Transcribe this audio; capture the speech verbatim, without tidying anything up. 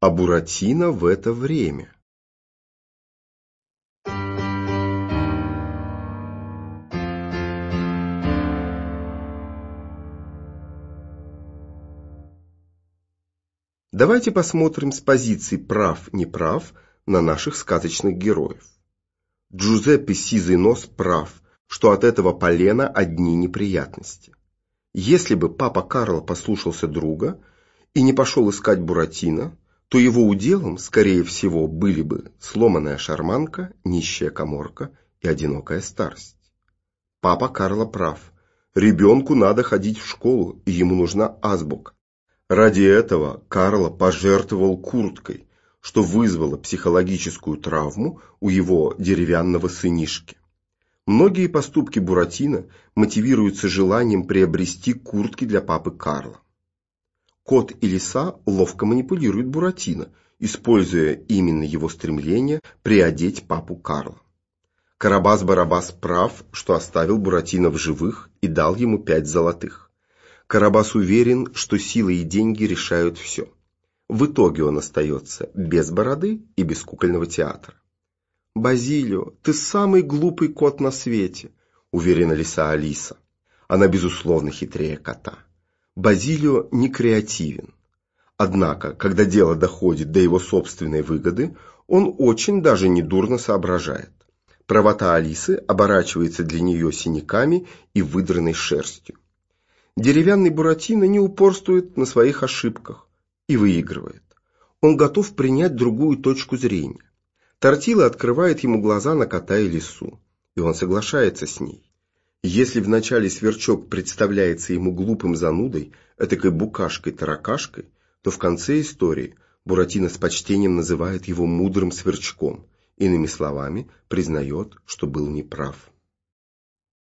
а Буратино в это время. Давайте посмотрим с позиции прав-неправ на наших сказочных героев. Джузеппе Сизый Нос прав, что от этого полена одни неприятности. Если бы папа Карло послушался друга и не пошел искать Буратино, то его уделом, скорее всего, были бы сломанная шарманка, нищая каморка и одинокая старость. Папа Карло прав. Ребенку надо ходить в школу, и ему нужна азбука. Ради этого Карло пожертвовал курткой, что вызвало психологическую травму у его деревянного сынишки. Многие поступки Буратино мотивируются желанием приобрести куртки для папы Карло. Кот и лиса ловко манипулируют Буратино, используя именно его стремление приодеть папу Карло. Карабас-Барабас прав, что оставил Буратино в живых и дал ему пять золотых. Карабас уверен, что силы и деньги решают все. В итоге он остается без бороды и без кукольного театра. «Базилио, ты самый глупый кот на свете», — уверена лиса Алиса. Она, безусловно, хитрее кота. Базилио не креативен. Однако, когда дело доходит до его собственной выгоды, он очень даже недурно соображает. Правота Алисы оборачивается для нее синяками и выдранной шерстью. Деревянный Буратино не упорствует на своих ошибках и выигрывает. Он готов принять другую точку зрения. Тортилла открывает ему глаза на кота и лису, и он соглашается с ней. Если вначале Сверчок представляется ему глупым занудой, этакой букашкой-таракашкой, то в конце истории Буратино с почтением называет его мудрым сверчком, иными словами, признает, что был неправ.